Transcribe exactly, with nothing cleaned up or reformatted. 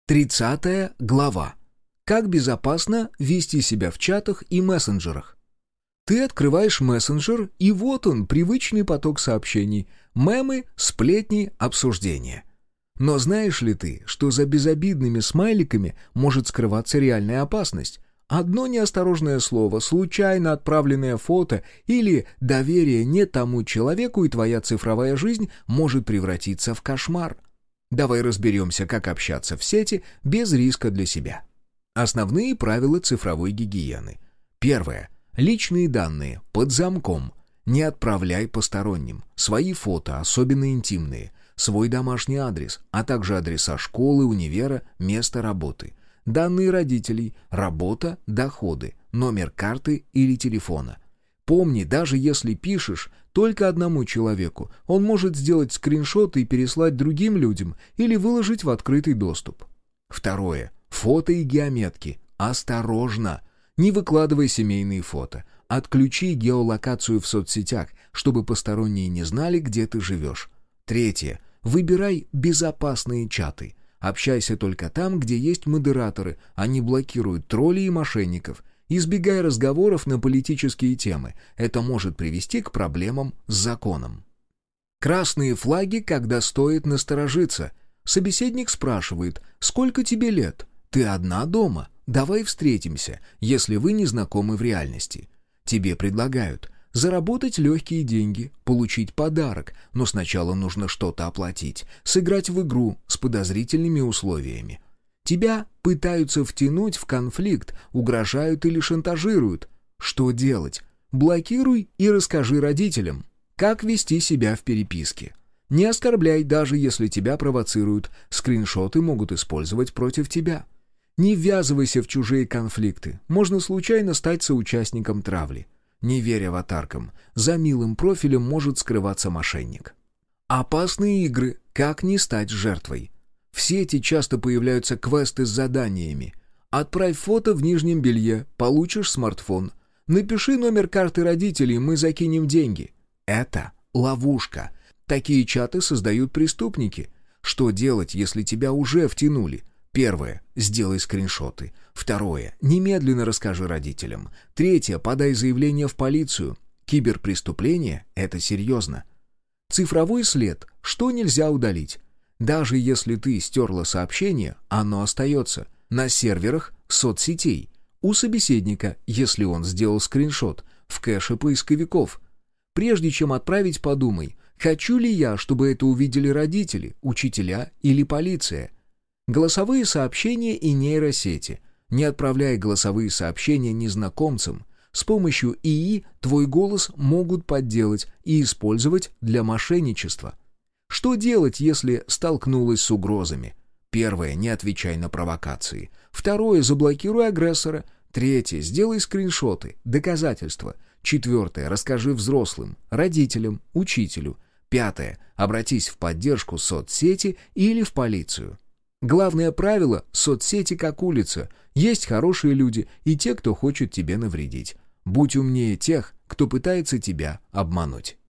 Тридцатая глава. Как безопасно вести себя в чатах и мессенджерах. Ты открываешь мессенджер, и вот он, привычный поток сообщений, мемы, сплетни, обсуждения. Но знаешь ли ты, что за безобидными смайликами может скрываться реальная опасность? Одно неосторожное слово, случайно отправленное фото или доверие не тому человеку, и твоя цифровая жизнь может превратиться в кошмар. Давай разберемся, как общаться в сети без риска для себя. Основные правила цифровой гигиены. Первое. Личные данные под замком. Не отправляй посторонним. Свои фото, особенно интимные. Свой домашний адрес, а также адреса школы, универа, места работы. Данные родителей, работа, доходы, номер карты или телефона. Помни, даже если пишешь только одному человеку, он может сделать скриншоты и переслать другим людям или выложить в открытый доступ. Второе. Фото и геометки. Осторожно! Не выкладывай семейные фото. Отключи геолокацию в соцсетях, чтобы посторонние не знали, где ты живешь. Третье. Выбирай безопасные чаты. Общайся только там, где есть модераторы, они блокируют троллей и мошенников. Избегай разговоров на политические темы. Это может привести к проблемам с законом. Красные флаги, когда стоит насторожиться. Собеседник спрашивает: «Сколько тебе лет? Ты одна дома? Давай встретимся, если вы не знакомы в реальности». Тебе предлагают заработать легкие деньги, получить подарок, но сначала нужно что-то оплатить, сыграть в игру с подозрительными условиями. Тебя пытаются втянуть в конфликт, угрожают или шантажируют. Что делать? Блокируй и расскажи родителям. Как вести себя в переписке? Не оскорбляй, даже если тебя провоцируют. Скриншоты могут использовать против тебя. Не ввязывайся в чужие конфликты. Можно случайно стать соучастником травли. Не верь аватаркам. За милым профилем может скрываться мошенник. Опасные игры. Как не стать жертвой? В сети часто появляются квесты с заданиями. Отправь фото в нижнем белье, получишь смартфон. Напиши номер карты родителей, мы закинем деньги. Это ловушка. Такие чаты создают преступники. Что делать, если тебя уже втянули? Первое. Сделай скриншоты. Второе. Немедленно расскажи родителям. Третье. Подай заявление в полицию. Киберпреступление — это серьезно. Цифровой след. Что нельзя удалить? Даже если ты стерла сообщение, оно остается на серверах соцсетей, у собеседника, если он сделал скриншот, в кэше поисковиков. Прежде чем отправить, подумай, хочу ли я, чтобы это увидели родители, учителя или полиция. Голосовые сообщения и нейросети. Не отправляй голосовые сообщения незнакомцам. С помощью ИИ твой голос могут подделать и использовать для мошенничества. Что делать, если столкнулась с угрозами? Первое. Не отвечай на провокации. Второе. Заблокируй агрессора. Третье. Сделай скриншоты, доказательства. Четвертое. Расскажи взрослым, родителям, учителю. Пятое. Обратись в поддержку соцсети или в полицию. Главное правило — соцсети как улица. Есть хорошие люди и те, кто хочет тебе навредить. Будь умнее тех, кто пытается тебя обмануть.